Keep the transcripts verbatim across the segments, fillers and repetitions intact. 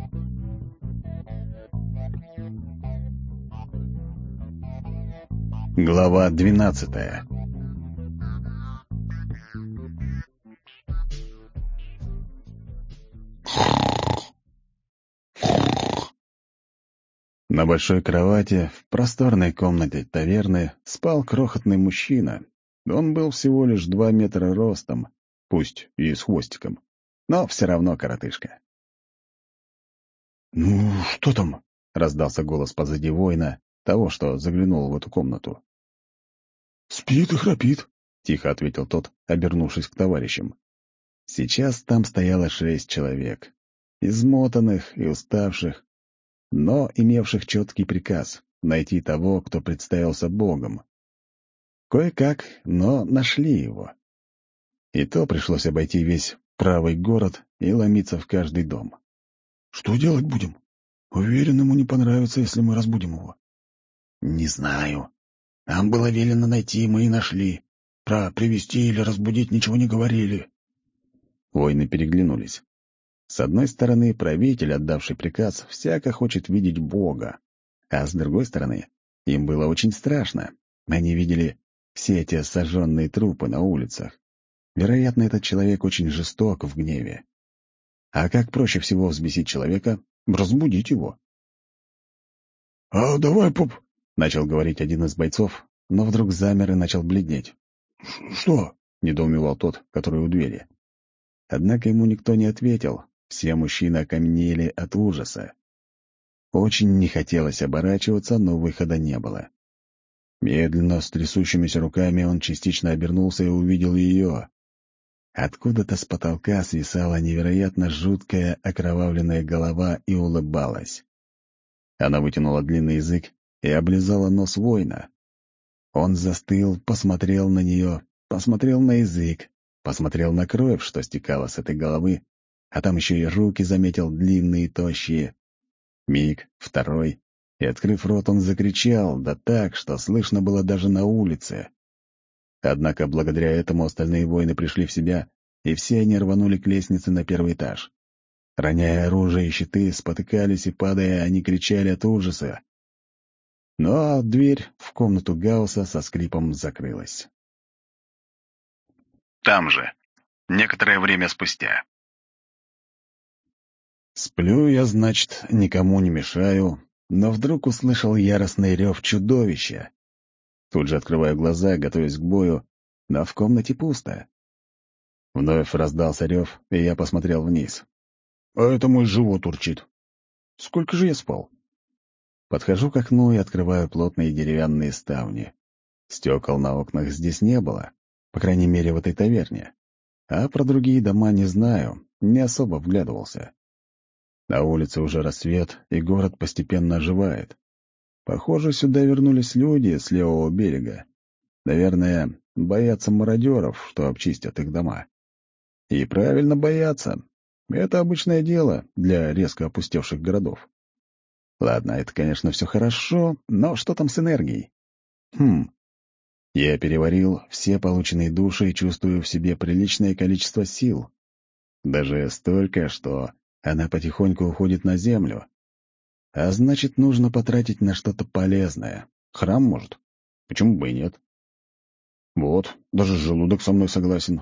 Глава двенадцатая. На большой кровати в просторной комнате таверны спал крохотный мужчина. Он был всего лишь два метра ростом, пусть и с хвостиком, но все равно коротышка. «Ну, что там?» — раздался голос позади воина, того, что заглянул в эту комнату. «Спит и храпит», — тихо ответил тот, обернувшись к товарищам. Сейчас там стояло шесть человек, измотанных и уставших, но имевших четкий приказ — найти того, кто представился богом. Кое-как, но нашли его. И то пришлось обойти весь правый город и ломиться в каждый дом. «Что делать будем? Уверен, ему не понравится, если мы разбудим его». «Не знаю. Нам было велено найти, мы и нашли. Про привести или разбудить ничего не говорили». Воины переглянулись. С одной стороны, правитель, отдавший приказ, всяко хочет видеть Бога. А с другой стороны, им было очень страшно. Они видели все эти сожженные трупы на улицах. Вероятно, этот человек очень жесток в гневе. А как проще всего взбесить человека? Разбудить его. «А давай, поп...» — начал говорить один из бойцов, но вдруг замер и начал бледнеть. «Что?» — недоумевал тот, который у двери. Однако ему никто не ответил. Все мужчины окаменели от ужаса. Очень не хотелось оборачиваться, но выхода не было. Медленно, с трясущимися руками, он частично обернулся и увидел ее. Откуда-то с потолка свисала невероятно жуткая окровавленная голова и улыбалась. Она вытянула длинный язык и облизала нос воина. Он застыл, посмотрел на нее, посмотрел на язык, посмотрел на кровь, что стекала с этой головы, а там еще и руки заметил длинные и тощие. Миг, второй, и, открыв рот, он закричал, да так, что слышно было даже на улице. Однако благодаря этому остальные воины пришли в себя, и все они рванули к лестнице на первый этаж. Роняя оружие и щиты, спотыкались и, падая, они кричали от ужаса. Но дверь в комнату Гаусса со скрипом закрылась. Там же. Некоторое время спустя. Сплю я, значит, никому не мешаю, но вдруг услышал яростный рев чудовища. Тут же открываю глаза, готовясь к бою, но в комнате пусто. Вновь раздался рев, и я посмотрел вниз. А это мой живот урчит. Сколько же я спал? Подхожу к окну и открываю плотные деревянные ставни. Стекол на окнах здесь не было, по крайней мере, в этой таверне. А про другие дома не знаю, не особо вглядывался. На улице уже рассвет, и город постепенно оживает. Похоже, сюда вернулись люди с левого берега. Наверное, боятся мародеров, что обчистят их дома. И правильно боятся. Это обычное дело для резко опустевших городов. Ладно, это, конечно, все хорошо, но что там с энергией? Хм. Я переварил все полученные души и чувствую в себе приличное количество сил. Даже столько, что она потихоньку уходит на землю. А значит, нужно потратить на что-то полезное. Храм, может? Почему бы и нет? Вот, даже желудок со мной согласен.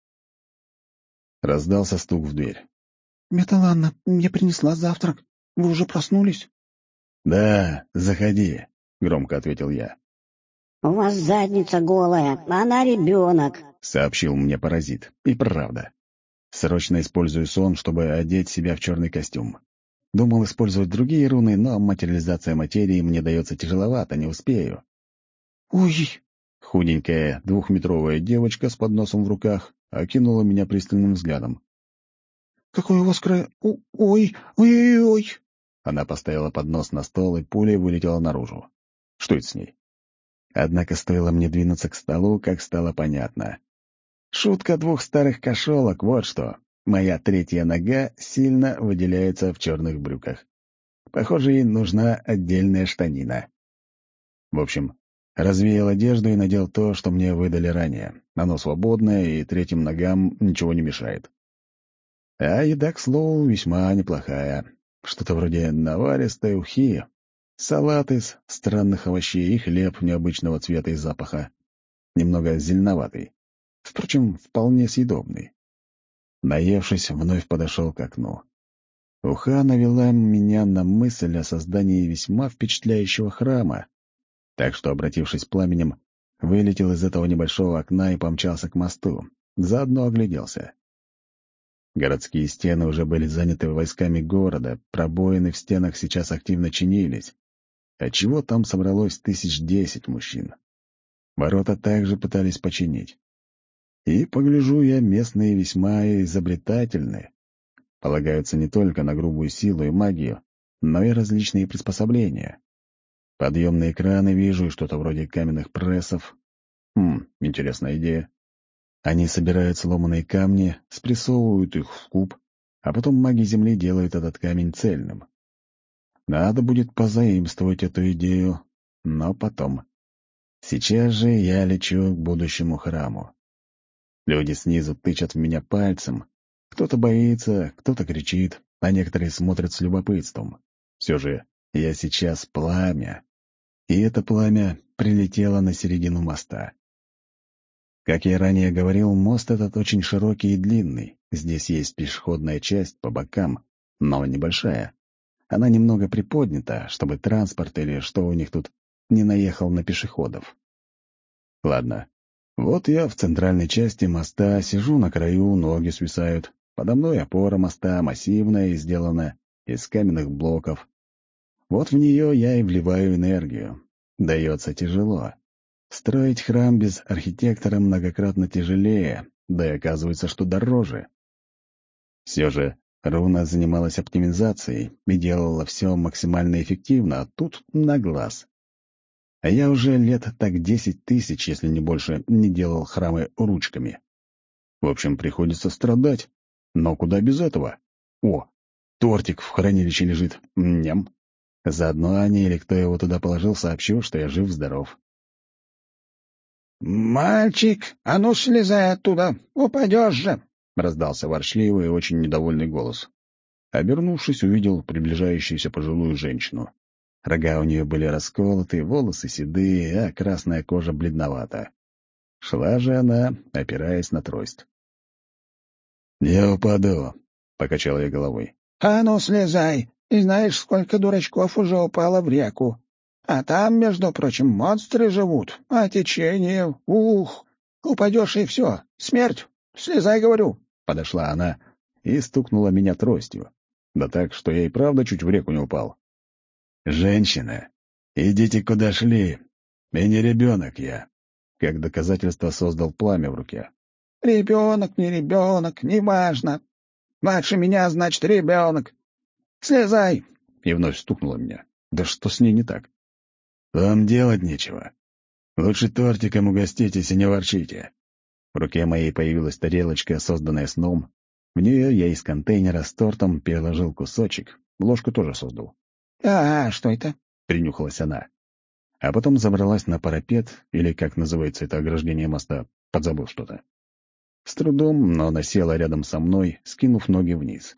Раздался стук в дверь. «Металанна, мне принесла завтрак. Вы уже проснулись?» «Да, заходи», — громко ответил я. «У вас задница голая, она ребенок», — сообщил мне паразит. И правда. Срочно использую сон, чтобы одеть себя в черный костюм. Думал использовать другие руны, но материализация материи мне дается тяжеловато, не успею. «Ой!» Худенькая двухметровая девочка с подносом в руках окинула меня пристальным взглядом. «Какой у вас край... Ой, ой-ой-ой!» Она поставила поднос на стол, и пулей вылетела наружу. Что это с ней? Однако стоило мне двинуться к столу, как стало понятно. Шутка двух старых кошелок, вот что. Моя третья нога сильно выделяется в черных брюках. Похоже, ей нужна отдельная штанина. В общем, развеял одежду и надел то, что мне выдали ранее. Оно свободное, и третьим ногам ничего не мешает. А еда, к слову, весьма неплохая. что-то вроде наваристой ухи, салат из странных овощей и хлеб необычного цвета и запаха, немного зеленоватый, впрочем, вполне съедобный. Наевшись, вновь подошел к окну. Уха навела меня на мысль о создании весьма впечатляющего храма, так что, обратившись пламенем, вылетел из этого небольшого окна и помчался к мосту, заодно огляделся. Городские стены уже были заняты войсками города, пробоины в стенах сейчас активно чинились, отчего там собралось тысяч десять мужчин. Ворота также пытались починить. И, погляжу я, местные весьма изобретательны. Полагаются не только на грубую силу и магию, но и различные приспособления. Подъемные краны вижу и что-то вроде каменных прессов. Хм, интересная идея. Они собирают сломанные камни, спрессовывают их в куб, а потом маги Земли делают этот камень цельным. Надо будет позаимствовать эту идею, но потом. Сейчас же я лечу к будущему храму. Люди снизу тычат в меня пальцем. Кто-то боится, кто-то кричит, а некоторые смотрят с любопытством. Все же я сейчас пламя. И это пламя прилетело на середину моста. Как я ранее говорил, мост этот очень широкий и длинный. Здесь есть пешеходная часть по бокам, но небольшая. Она немного приподнята, чтобы транспорт или что у них тут не наехал на пешеходов. Ладно, вот я в центральной части моста, сижу на краю, ноги свисают. Подо мной опора моста массивная и сделана из каменных блоков. Вот в нее я и вливаю энергию. Дается тяжело. Строить храм без архитектора многократно тяжелее, да и оказывается, что дороже. Все же руна занималась оптимизацией и делала все максимально эффективно, а тут на глаз. А я уже лет так десять тысяч, если не больше, не делал храмы ручками. В общем, приходится страдать. Но куда без этого? О, тортик в хранилище лежит. Ням. Заодно Ане или кто его туда положил, сообщу, что я жив-здоров. «Мальчик, а ну слезай оттуда, упадешь же!» — раздался ворчливый и очень недовольный голос. Обернувшись, увидел приближающуюся пожилую женщину. Рога у нее были расколоты, волосы седые, а красная кожа бледновата. Шла же она, опираясь на трость. «Я упаду», — покачал я головой. «А ну слезай, и знаешь, сколько дурачков уже упало в реку. А там, между прочим, монстры живут, а течение, ух, упадешь и все, смерть, слезай, говорю». Подошла она и стукнула меня тростью. Да так, что я и правда чуть в реку не упал. «Женщина, идите куда шли, и не ребенок я», — как доказательство создал пламя в руке. «Ребенок, не ребенок, неважно. Младше меня, значит, ребенок. Слезай!» И вновь стукнула меня. Да что с ней не так? «Вам делать нечего. Лучше тортиком угоститесь и не ворчите». В руке моей появилась тарелочка, созданная сном. В нее я из контейнера с тортом переложил кусочек, ложку тоже создал. «А, что это?» — принюхалась она. А потом забралась на парапет, или, как называется это ограждение моста, подзабыл что-то. С трудом, но она села рядом со мной, скинув ноги вниз.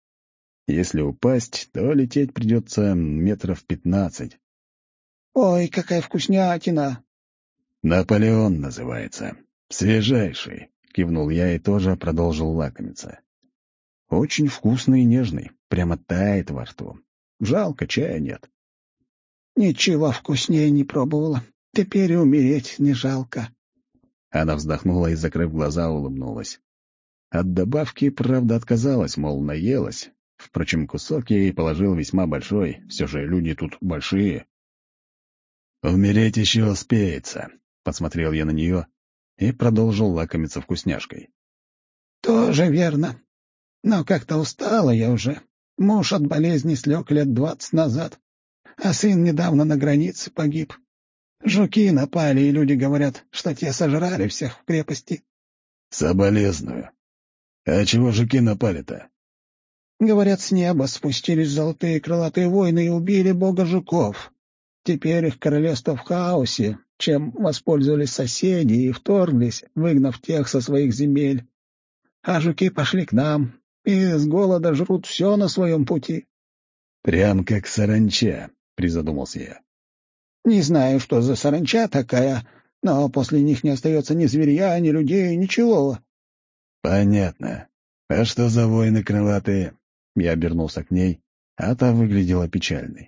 Если упасть, то лететь придется метров пятнадцать. «Ой, какая вкуснятина!» «Наполеон называется. Свежайший», — кивнул я и тоже продолжил лакомиться. Очень вкусный и нежный, прямо тает во рту. Жалко, чая нет. «Ничего вкуснее не пробовала. Теперь и умереть не жалко». Она вздохнула и, закрыв глаза, улыбнулась. От добавки, правда, отказалась, мол, наелась. Впрочем, кусок я ей положил весьма большой, все же люди тут большие. «Умереть еще успеется», — посмотрел я на нее и продолжил лакомиться вкусняшкой. «Тоже верно. Но как-то устала я уже. Муж от болезни слег лет двадцать назад, а сын недавно на границе погиб. Жуки напали, и люди говорят, что те сожрали всех в крепости». «Соболезную. А чего жуки напали-то?» «Говорят, с неба спустились золотые крылатые воины и убили бога жуков. Теперь их королевство в хаосе, чем воспользовались соседи и вторглись, выгнав тех со своих земель. А жуки пошли к нам и с голода жрут все на своем пути». «Прям как саранча», — призадумался я. «Не знаю, что за саранча такая, но после них не остается ни зверья, ни людей, ничего». «Понятно. А что за воины крылатые?» Я обернулся к ней, а та выглядела печальной.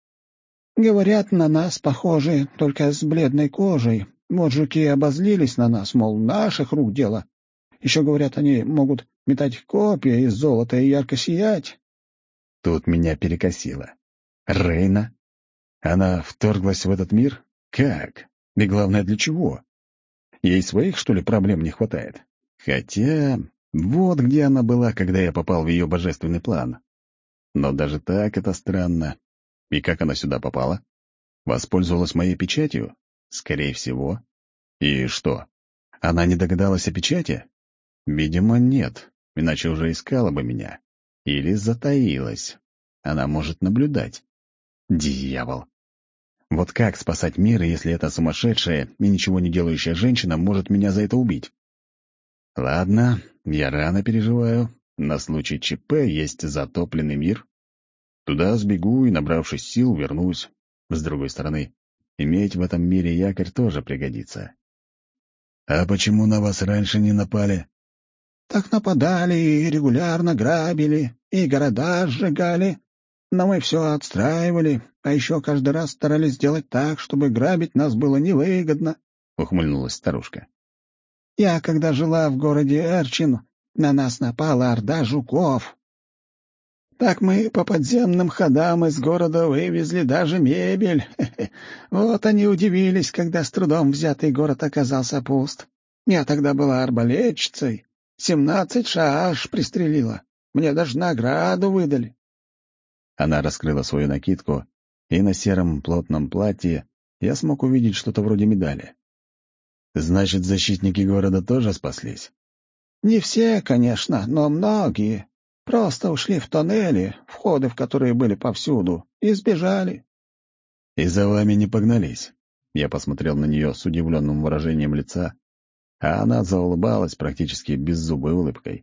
«Говорят, на нас похожи, только с бледной кожей. Вот жуки обозлились на нас, мол, наших рук дело. Еще, говорят, они могут метать копья из золота и ярко сиять». Тут меня перекосило. Рейна? Она вторглась в этот мир? Как? И главное, для чего? Ей своих, что ли, проблем не хватает? Хотя, вот где она была, когда я попал в ее божественный план. Но даже так это странно. И как она сюда попала? Воспользовалась моей печатью? Скорее всего. И что? Она не догадалась о печати? Видимо, нет, иначе уже искала бы меня. Или затаилась. Она может наблюдать. Дьявол. Вот как спасать мир, если эта сумасшедшая и ничего не делающая женщина может меня за это убить? Ладно, я рано переживаю. На случай ЧП есть затопленный мир. Туда сбегу и, набравшись сил, вернусь. С другой стороны, иметь в этом мире якорь тоже пригодится. «А почему на вас раньше не напали?» «Так нападали и регулярно грабили, и города сжигали. Но мы все отстраивали, а еще каждый раз старались сделать так, чтобы грабить нас было невыгодно», — ухмыльнулась старушка. «Я, когда жила в городе Эрчин, на нас напала орда жуков. Так мы по подземным ходам из города вывезли даже мебель. Вот они удивились, когда с трудом взятый город оказался пуст. Я тогда была арбалетчицей, семнадцать шааш пристрелила. Мне даже награду выдали». Она раскрыла свою накидку, и на сером плотном платье я смог увидеть что-то вроде медали. «Значит, защитники города тоже спаслись?» «Не все, конечно, но многие. Просто ушли в тоннели, входы в которые были повсюду, и сбежали». «И за вами не погнались?» Я посмотрел на нее с удивленным выражением лица, а она заулыбалась практически беззубой улыбкой.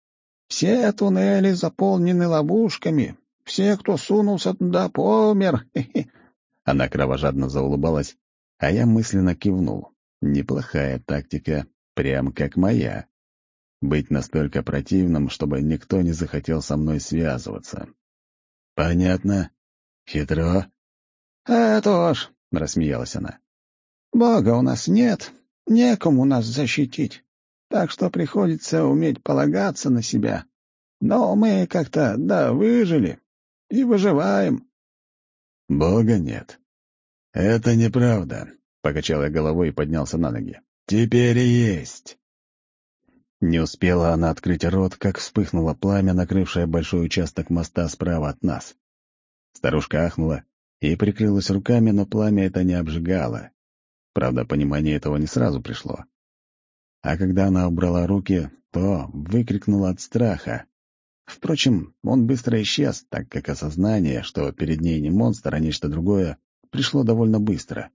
«Все туннели заполнены ловушками. Все, кто сунулся туда, помер». Она кровожадно заулыбалась, а я мысленно кивнул. Неплохая тактика, прям как моя. Быть настолько противным, чтобы никто не захотел со мной связываться. «Понятно. Хитро». «Это уж», — рассмеялась она. «Бога у нас нет, некому нас защитить, так что приходится уметь полагаться на себя. Но мы как-то, да, выжили и выживаем». «Бога нет». «Это неправда», — покачал я головой и поднялся на ноги. «Теперь есть». Не успела она открыть рот, как вспыхнуло пламя, накрывшее большой участок моста справа от нас. Старушка ахнула и прикрылась руками, но пламя это не обжигало. Правда, понимание этого не сразу пришло. А когда она убрала руки, то выкрикнула от страха. Впрочем, он быстро исчез, так как осознание, что перед ней не монстр, а нечто другое, пришло довольно быстро.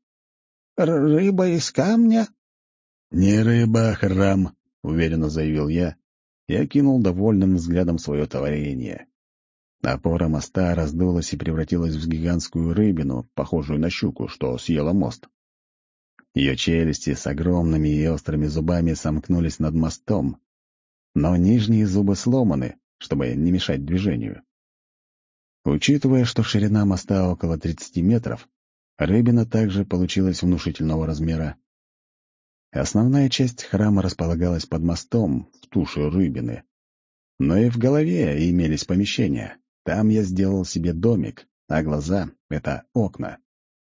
«Рыба из камня?» «Не рыба, а храм», — уверенно заявил я и окинул довольным взглядом свое творение. Опора моста раздулась и превратилась в гигантскую рыбину, похожую на щуку, что съела мост. Ее челюсти с огромными и острыми зубами сомкнулись над мостом, но нижние зубы сломаны, чтобы не мешать движению. Учитывая, что ширина моста около тридцати метров, рыбина также получилась внушительного размера. Основная часть храма располагалась под мостом, в туше рыбины. Но и в голове имелись помещения. Там я сделал себе домик, а глаза — это окна.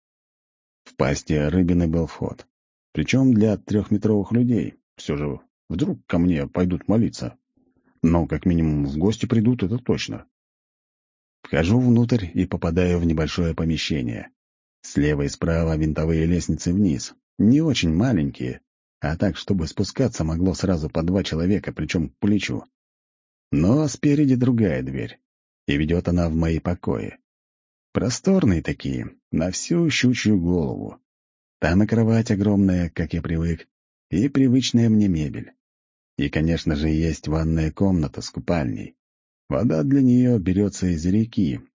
В пасти рыбины был вход. Причем для трехметровых людей. Все же вдруг ко мне пойдут молиться. Но как минимум в гости придут, это точно. Вхожу внутрь и попадаю в небольшое помещение. Слева и справа винтовые лестницы вниз. Не очень маленькие, а так, чтобы спускаться могло сразу по два человека, причем к плечу. Но спереди другая дверь, и ведет она в мои покои. Просторные такие, на всю щучью голову. Там и кровать огромная, как я привык, и привычная мне мебель. И, конечно же, есть ванная комната с купальней. Вода для нее берется из реки,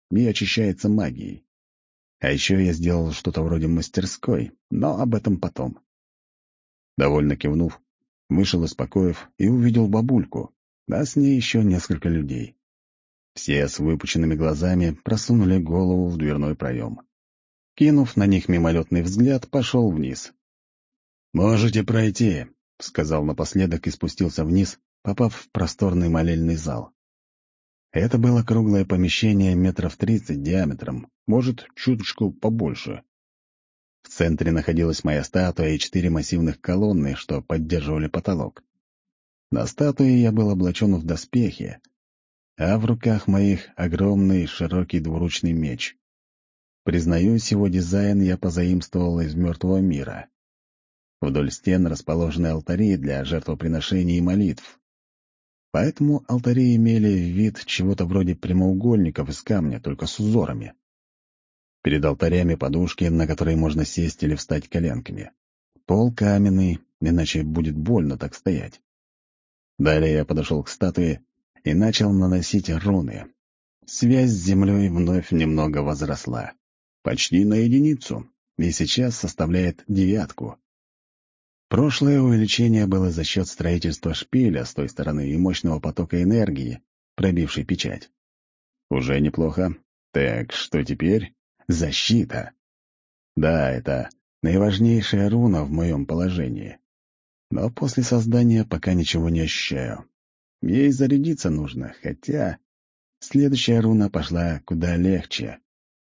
и очищается магией. А еще я сделал что-то вроде мастерской, но об этом потом. Довольно кивнув, вышел из покоев и увидел бабульку, а с ней еще несколько людей. Все с выпученными глазами просунули голову в дверной проем. Кинув на них мимолетный взгляд, пошел вниз. «Можете пройти», — сказал напоследок и спустился вниз, попав в просторный молельный зал. Это было круглое помещение метров тридцать диаметром, может, чуточку побольше. В центре находилась моя статуя и четыре массивных колонны, что поддерживали потолок. На статуе я был облачен в доспехи, а в руках моих огромный широкий двуручный меч. Признаюсь, его дизайн я позаимствовал из мертвого мира. Вдоль стен расположены алтари для жертвоприношений и молитв. Поэтому алтари имели вид чего-то вроде прямоугольников из камня, только с узорами. Перед алтарями подушки, на которые можно сесть или встать коленками. Пол каменный, иначе будет больно так стоять. Далее я подошел к статуе и начал наносить руны. Связь с землей вновь немного возросла. Почти на единицу, и сейчас составляет девятку. Прошлое увеличение было за счет строительства шпиля с той стороны и мощного потока энергии, пробившей печать. Уже неплохо. Так, что теперь? Защита. Да, это наиважнейшая руна в моем положении. Но после создания пока ничего не ощущаю. Ей зарядиться нужно, хотя следующая руна пошла куда легче.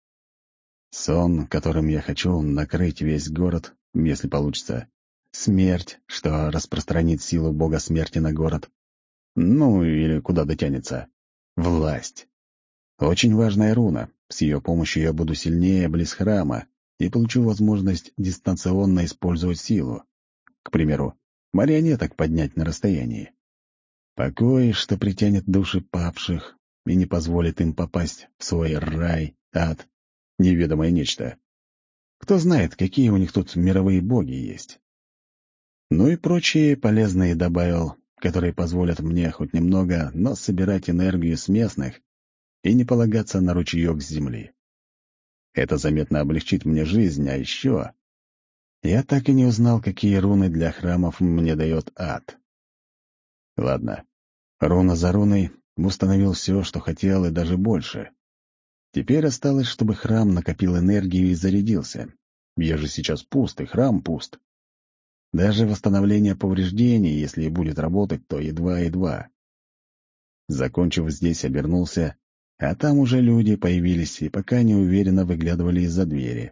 Сон, которым я хочу накрыть весь город, если получится. Смерть, что распространит силу бога смерти на город. Ну, или куда дотянется. Власть. Очень важная руна. С ее помощью я буду сильнее близ храма и получу возможность дистанционно использовать силу. К примеру, марионеток поднять на расстоянии. Покой, что притянет души павших и не позволит им попасть в свой рай, ад, неведомое нечто. Кто знает, какие у них тут мировые боги есть. Ну и прочие полезные добавил, которые позволят мне хоть немного, но собирать энергию с местных и не полагаться на ручеек с земли. Это заметно облегчит мне жизнь, а еще... Я так и не узнал, какие руны для храмов мне дает ад. Ладно, руна за руной установил все, что хотел, и даже больше. Теперь осталось, чтобы храм накопил энергию и зарядился. Я же сейчас пуст, и храм пуст. Даже восстановление повреждений, если и будет работать, то едва-едва. Закончив здесь, обернулся, а там уже люди появились и пока неуверенно выглядывали из-за двери.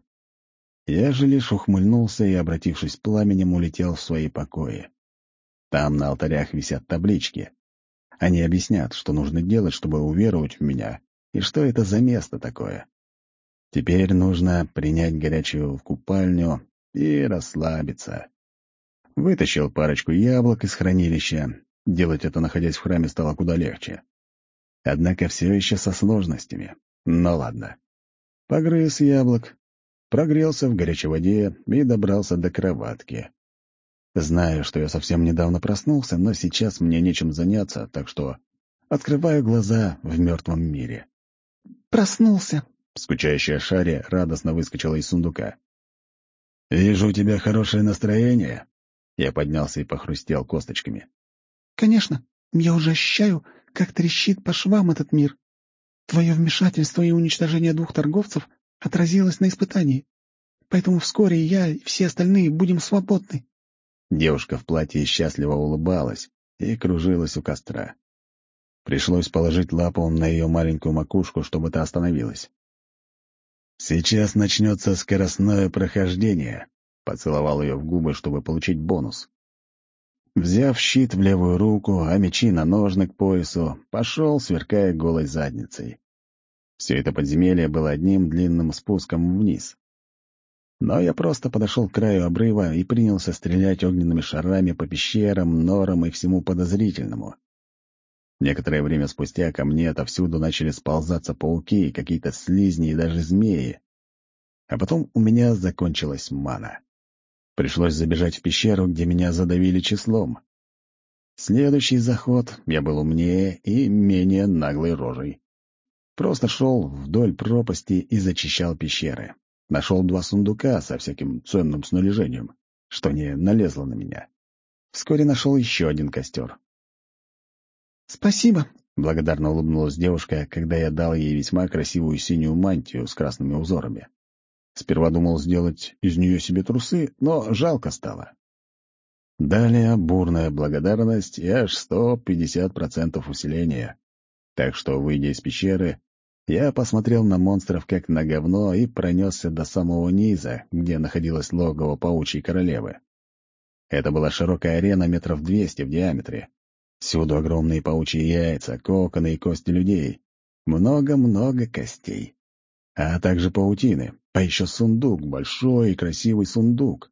Я же лишь ухмыльнулся и, обратившись пламенем, улетел в свои покои. Там на алтарях висят таблички. Они объяснят, что нужно делать, чтобы уверовать в меня, и что это за место такое. Теперь нужно принять горячую купальню и расслабиться. Вытащил парочку яблок из хранилища. Делать это, находясь в храме, стало куда легче. Однако все еще со сложностями. Но ладно. Погрыз яблок, прогрелся в горячей воде и добрался до кроватки. Знаю, что я совсем недавно проснулся, но сейчас мне нечем заняться, так что открываю глаза в мертвом мире. «Проснулся!» — скучающая Шарри радостно выскочила из сундука. «Вижу, у тебя хорошее настроение». Я поднялся и похрустел косточками. «Конечно. Я уже ощущаю, как трещит по швам этот мир. Твое вмешательство и уничтожение двух торговцев отразилось на испытании. Поэтому вскоре я и все остальные будем свободны». Девушка в платье счастливо улыбалась и кружилась у костра. Пришлось положить лапу на ее маленькую макушку, чтобы та остановилась. «Сейчас начнется скоростное прохождение», — поцеловал ее в губы, чтобы получить бонус. Взяв щит в левую руку, а мечи на ножны к поясу, пошел, сверкая голой задницей. Все это подземелье было одним длинным спуском вниз. Но я просто подошел к краю обрыва и принялся стрелять огненными шарами по пещерам, норам и всему подозрительному. Некоторое время спустя ко мне отовсюду начали сползаться пауки, какие-то слизни и даже змеи. А потом у меня закончилась мана. Пришлось забежать в пещеру, где меня задавили числом. Следующий заход я был умнее и менее наглой рожей. Просто шел вдоль пропасти и зачищал пещеры. Нашел два сундука со всяким ценным снаряжением, что не налезло на меня. Вскоре нашел еще один костер. «Спасибо», — благодарно улыбнулась девушка, когда я дал ей весьма красивую синюю мантию с красными узорами. Сперва думал сделать из нее себе трусы, но жалко стало. Далее бурная благодарность и аж сто пятьдесят процентов усиления. Так что, выйдя из пещеры, я посмотрел на монстров как на говно и пронесся до самого низа, где находилось логово паучьей королевы. Это была широкая арена метров двести в диаметре. Всюду огромные паучьи яйца, коконы и кости людей. Много-много костей. А также паутины, а еще сундук, большой и красивый сундук.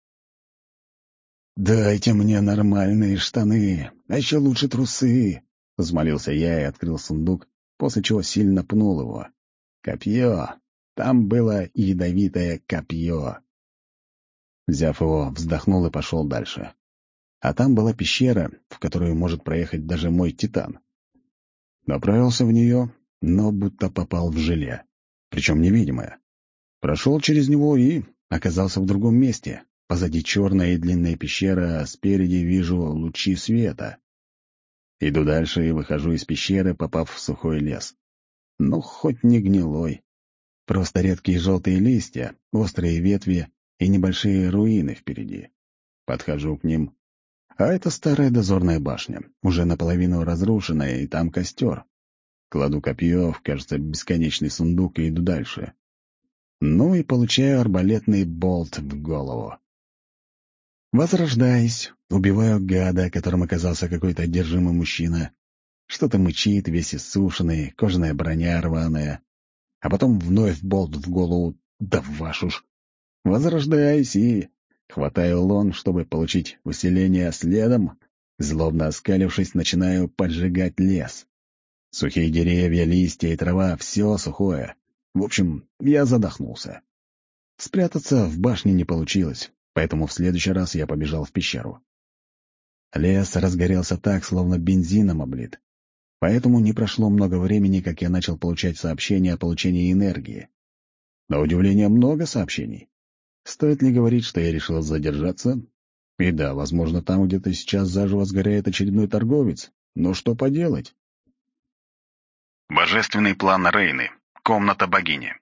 «Дайте мне нормальные штаны, а еще лучше трусы», — взмолился я и открыл сундук, после чего сильно пнул его. Копье. Там было ядовитое копье. Взяв его, вздохнул и пошел дальше. А там была пещера, в которую может проехать даже мой титан. Направился в нее, но будто попал в желе, причем невидимое. Прошел через него и оказался в другом месте. Позади черная и длинная пещера, а спереди вижу лучи света. Иду дальше и выхожу из пещеры, попав в сухой лес. Ну, хоть не гнилой. Просто редкие желтые листья, острые ветви и небольшие руины впереди. Подхожу к ним. А это старая дозорная башня, уже наполовину разрушенная, и там костер. Кладу копье в, кажется, бесконечный сундук и иду дальше. Ну и получаю арбалетный болт в голову. Возрождаюсь, убиваю гада, которым оказался какой-то одержимый мужчина. Что-то мычит, весь иссушенный, кожаная броня рваная. А потом вновь болт в голову, да вашу ж. Возрождаюсь и хватаю лон, чтобы получить усиление, а следом, злобно оскалившись, начинаю поджигать лес. Сухие деревья, листья и трава — все сухое. В общем, я задохнулся. Спрятаться в башне не получилось, поэтому в следующий раз я побежал в пещеру. Лес разгорелся так, словно бензином облит. Поэтому не прошло много времени, как я начал получать сообщения о получении энергии. На удивление, много сообщений. Стоит ли говорить, что я решил задержаться? И да, возможно, там где-то сейчас заживо сгорает очередной торговец. Но что поделать? Божественный план Рейны. Комната богини.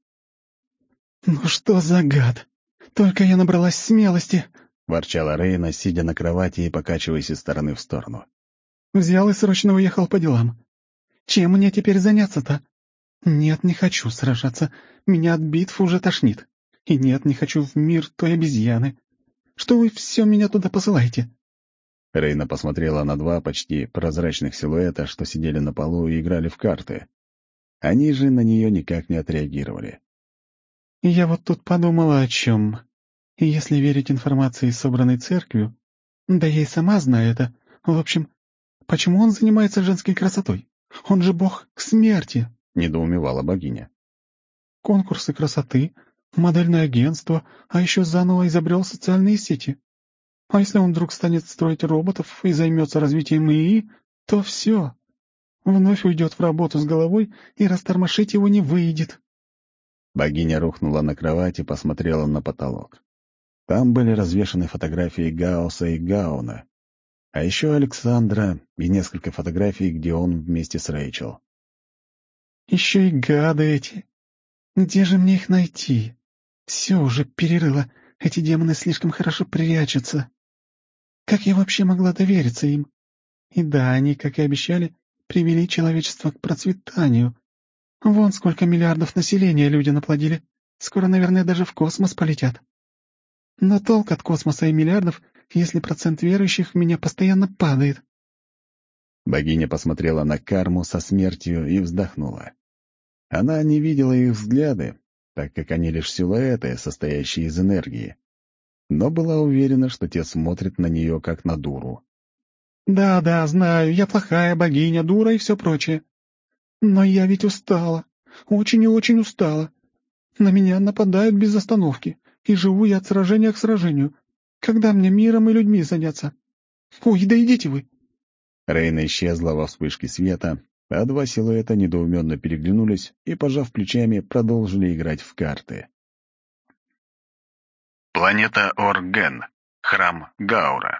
«Ну что за гад? Только я набралась смелости!» — ворчала Рейна, сидя на кровати и покачиваясь из стороны в сторону. «Взял и срочно уехал по делам. Чем мне теперь заняться-то? Нет, не хочу сражаться. Меня от битв уже тошнит. И нет, не хочу в мир той обезьяны. Что вы все меня туда посылаете?» Рейна посмотрела на два почти прозрачных силуэта, что сидели на полу и играли в карты. Они же на нее никак не отреагировали. «Я вот тут подумала о чем. Если верить информации, собранной церковью, да я и сама знаю это. В общем, почему он занимается женской красотой? Он же бог к смерти!» — недоумевала богиня. «Конкурсы красоты, модельное агентство, а еще заново изобрел социальные сети. А если он вдруг станет строить роботов и займется развитием ИИ, то все. Вновь уйдет в работу с головой, и растормошить его не выйдет». Богиня рухнула на кровать и посмотрела на потолок. Там были развешаны фотографии Гаусса и Гауна, а еще Александра и несколько фотографий, где он вместе с Рэйчел. «Еще и гады эти. Где же мне их найти? Все уже перерыло, эти демоны слишком хорошо прячутся. Как я вообще могла довериться им? И да, они, как и обещали, привели человечество к процветанию. Вон сколько миллиардов населения люди наплодили. Скоро, наверное, даже в космос полетят. Но толк от космоса и миллиардов, если процент верующих в меня постоянно падает». Богиня посмотрела на карму со смертью и вздохнула. Она не видела их взгляды, так как они лишь силуэты, состоящие из энергии, но была уверена, что те смотрят на нее как на дуру. «Да, да, знаю, я плохая богиня, дура и все прочее. Но я ведь устала, очень и очень устала. На меня нападают без остановки, и живу я от сражения к сражению. Когда мне миром и людьми заняться? Ой, да идите вы!» Рейна исчезла во вспышке света, а два силуэта недоуменно переглянулись и, пожав плечами, продолжили играть в карты. Планета Орген. Храм Гаура.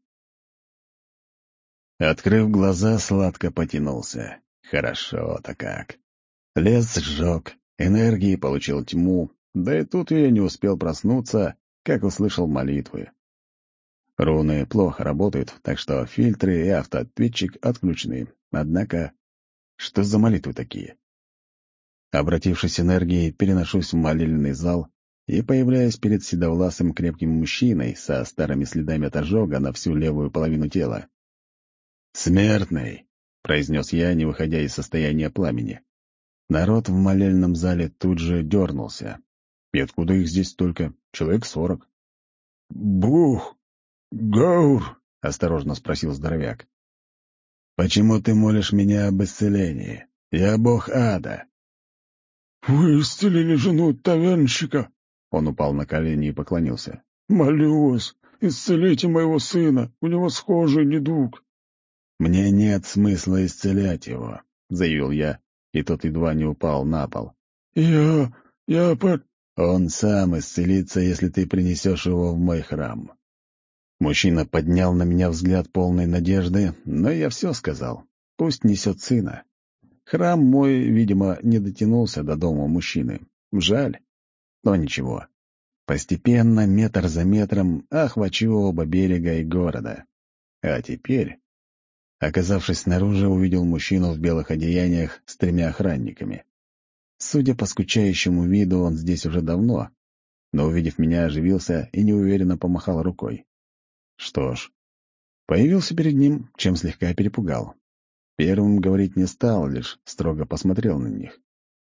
Открыв глаза, сладко потянулся. Хорошо-то как. Лес сжег, энергии получил тьму, да и тут я не успел проснуться, как услышал молитвы. Руны плохо работают, так что фильтры и автоответчик отключены. Однако, что за молитвы такие? Обратившись энергией, переношусь в молельный зал и появляюсь перед седовласым крепким мужчиной со старыми следами от ожога на всю левую половину тела. «Смертный!» — произнес я, не выходя из состояния пламени. Народ в молельном зале тут же дернулся. И откуда их здесь столько? Человек сорок. «Бух! Гаур!» — осторожно спросил здоровяк. «Почему ты молишь меня об исцелении? Я бог ада». «Вы исцелили жену тавернщика?» Он упал на колени и поклонился. «Молю вас, исцелите моего сына, у него схожий недуг». «Мне нет смысла исцелять его», — заявил я, и тот едва не упал на пол. «Я... я по...» «Он сам исцелится, если ты принесешь его в мой храм». Мужчина поднял на меня взгляд полной надежды, но я все сказал. Пусть несет сына. Храм мой, видимо, не дотянулся до дома мужчины. Жаль, но ничего. Постепенно, метр за метром, охвачу оба берега и города. А теперь, оказавшись снаружи, увидел мужчину в белых одеяниях с тремя охранниками. Судя по скучающему виду, он здесь уже давно, но, увидев меня, оживился и неуверенно помахал рукой. Что ж, появился перед ним, чем слегка перепугал. Первым говорить не стал, лишь строго посмотрел на них.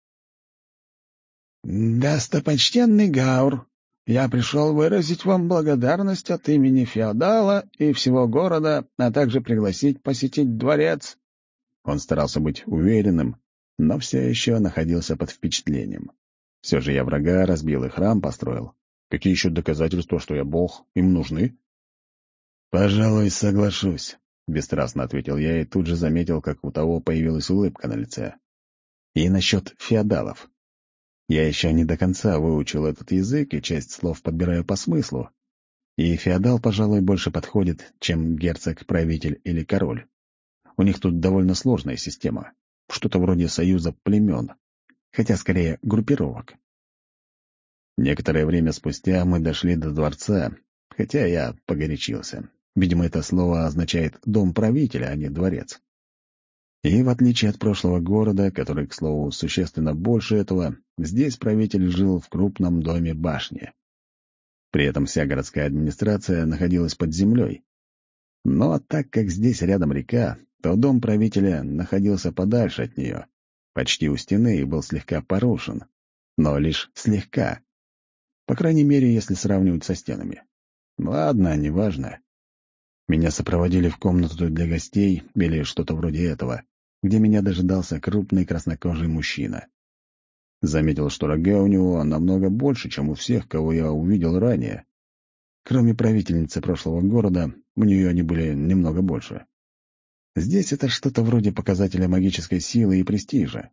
«Достопочтенный Гаур, я пришел выразить вам благодарность от имени феодала и всего города, а также пригласить посетить дворец». Он старался быть уверенным, но все еще находился под впечатлением. Все же я врага разбил и храм построил. Какие еще доказательства, что я бог, им нужны? «Пожалуй, соглашусь», — бесстрастно ответил я и тут же заметил, как у того появилась улыбка на лице. И насчет феодалов. Я еще не до конца выучил этот язык и часть слов подбираю по смыслу. И феодал, пожалуй, больше подходит, чем герцог, правитель или король. У них тут довольно сложная система. Что-то вроде союза племен, хотя скорее группировок. Некоторое время спустя мы дошли до дворца, хотя я погорячился. Видимо, это слово означает «дом правителя», а не «дворец». И в отличие от прошлого города, который, к слову, существенно больше этого, здесь правитель жил в крупном доме-башне. При этом вся городская администрация находилась под землей. Но так как здесь рядом река, то дом правителя находился подальше от нее, почти у стены и был слегка порушен. Но лишь слегка. По крайней мере, если сравнивать со стенами. Ладно, неважно. Меня сопроводили в комнату для гостей или что-то вроде этого, где меня дожидался крупный краснокожий мужчина. Заметил, что рога у него намного больше, чем у всех, кого я увидел ранее. Кроме правительницы прошлого города, у нее они были немного больше. Здесь это что-то вроде показателя магической силы и престижа.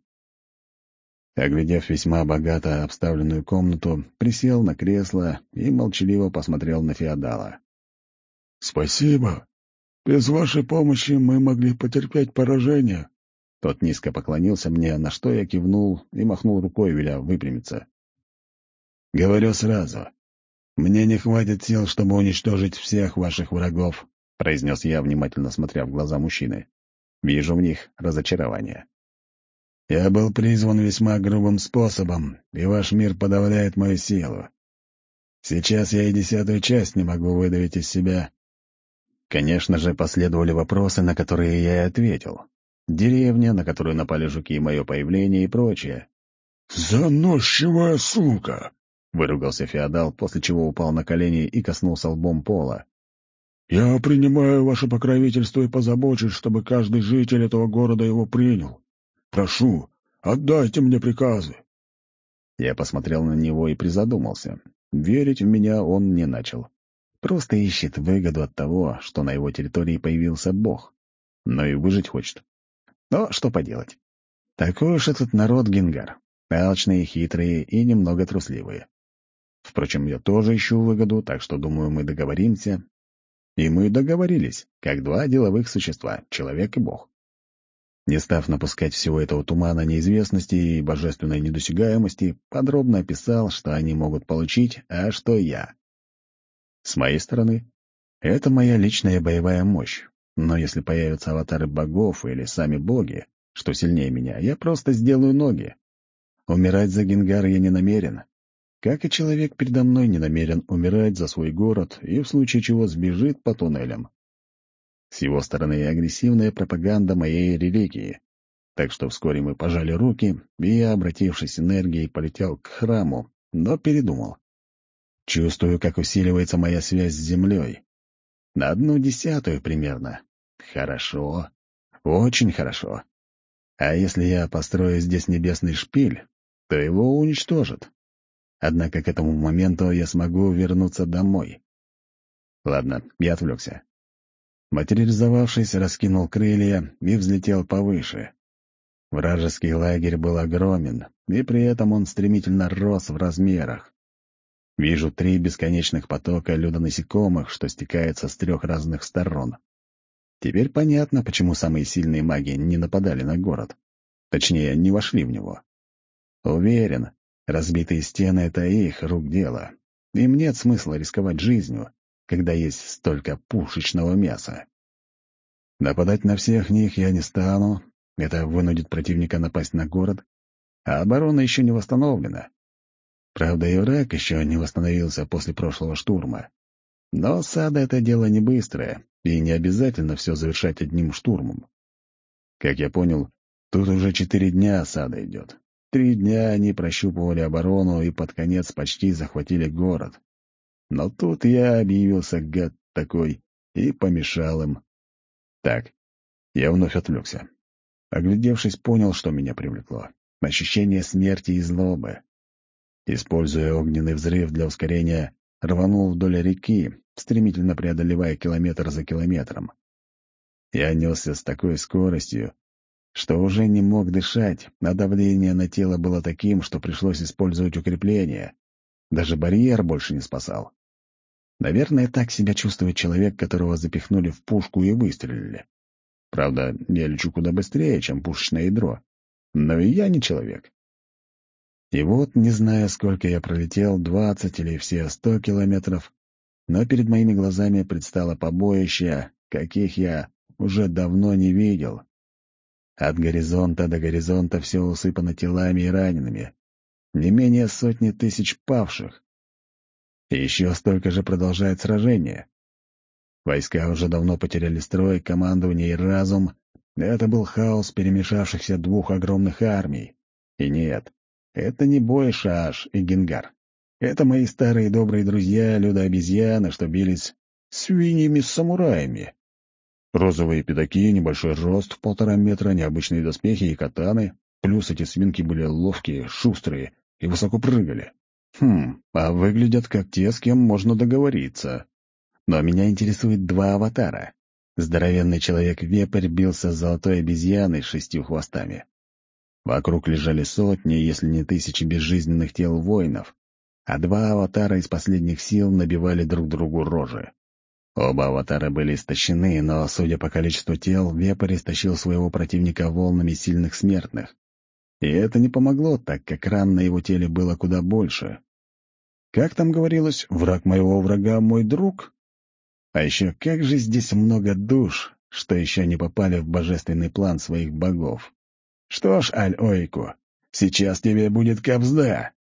Оглядев весьма богато обставленную комнату, присел на кресло и молчаливо посмотрел на феодала. «Спасибо. Без вашей помощи мы могли потерпеть поражение». Тот низко поклонился мне, на что я кивнул и махнул рукой, веля выпрямиться. «Говорю сразу. Мне не хватит сил, чтобы уничтожить всех ваших врагов», — произнес я, внимательно смотря в глаза мужчины. Вижу в них разочарование. «Я был призван весьма грубым способом, и ваш мир подавляет мою силу. Сейчас я и десятую часть не могу выдавить из себя». Конечно же, последовали вопросы, на которые я и ответил. Деревня, на которую напали жуки, мое появление и прочее. «Заносчивая сука!» — выругался феодал, после чего упал на колени и коснулся лбом пола. «Я принимаю ваше покровительство и позабочусь, чтобы каждый житель этого города его принял. Прошу, отдайте мне приказы». Я посмотрел на него и призадумался. Верить в меня он не начал. Просто ищет выгоду от того, что на его территории появился бог. Но и выжить хочет. Но что поделать. Такой уж этот народ Гингар. Алчные, хитрые и немного трусливые. Впрочем, я тоже ищу выгоду, так что, думаю, мы договоримся. И мы договорились, как два деловых существа, человек и бог. Не став напускать всего этого тумана неизвестности и божественной недосягаемости, подробно описал, что они могут получить, а что я. С моей стороны, это моя личная боевая мощь, но если появятся аватары богов или сами боги, что сильнее меня, я просто сделаю ноги. Умирать за Гингар я не намерен, как и человек передо мной не намерен умирать за свой город и в случае чего сбежит по туннелям. С его стороны агрессивная пропаганда моей религии, так что вскоре мы пожали руки, и я, обратившись энергией, полетел к храму, но передумал. Чувствую, как усиливается моя связь с землей. На одну десятую примерно. Хорошо. Очень хорошо. А если я построю здесь небесный шпиль, то его уничтожат. Однако к этому моменту я смогу вернуться домой. Ладно, я отвлекся. Материализовавшись, раскинул крылья и взлетел повыше. Вражеский лагерь был огромен, и при этом он стремительно рос в размерах. Вижу три бесконечных потока людонасекомых, что стекаются с трех разных сторон. Теперь понятно, почему самые сильные маги не нападали на город. Точнее, не вошли в него. Уверен, разбитые стены — это их рук дело. Им нет смысла рисковать жизнью, когда есть столько пушечного мяса. Нападать на всех них я не стану, это вынудит противника напасть на город, а оборона еще не восстановлена. Правда, и враг еще не восстановился после прошлого штурма. Но осада — это дело не быстрое, и не обязательно все завершать одним штурмом. Как я понял, тут уже четыре дня осада идет. Три дня они прощупывали оборону и под конец почти захватили город. Но тут я объявился, гад такой, и помешал им. Так, я вновь отвлекся. Оглядевшись, понял, что меня привлекло. Ощущение смерти и злобы. Используя огненный взрыв для ускорения, рванул вдоль реки, стремительно преодолевая километр за километром. Я несся с такой скоростью, что уже не мог дышать, а давление на тело было таким, что пришлось использовать укрепления. Даже барьер больше не спасал. Наверное, так себя чувствует человек, которого запихнули в пушку и выстрелили. Правда, я лечу куда быстрее, чем пушечное ядро. Но и я не человек. И вот, не зная, сколько я пролетел, двадцать или все сто километров, но перед моими глазами предстало побоище, каких я уже давно не видел. От горизонта до горизонта все усыпано телами и ранеными. Не менее сотни тысяч павших. И еще столько же продолжает сражение. Войска уже давно потеряли строй, командование и разум. Это был хаос перемешавшихся двух огромных армий. И нет, это не бой Шааш и Гингар. Это мои старые добрые друзья, людо-обезьяны, что бились с свиньями-самураями. Розовые пятаки, небольшой рост в полтора метра, необычные доспехи и катаны. Плюс эти свинки были ловкие, шустрые и высоко прыгали. Хм, а выглядят как те, с кем можно договориться. Но меня интересует два аватара. Здоровенный человек-вепрь бился с золотой обезьяной с шестью хвостами. Вокруг лежали сотни, если не тысячи безжизненных тел воинов, а два аватара из последних сил набивали друг другу рожи. Оба аватара были истощены, но, судя по количеству тел, вепрь истощил своего противника волнами сильных смертных. И это не помогло, так как ран на его теле было куда больше. Как там говорилось, враг моего врага — мой друг? А еще как же здесь много душ, что еще не попали в божественный план своих богов. Что ж, Аль-Ойку, сейчас тебе будет кабзда.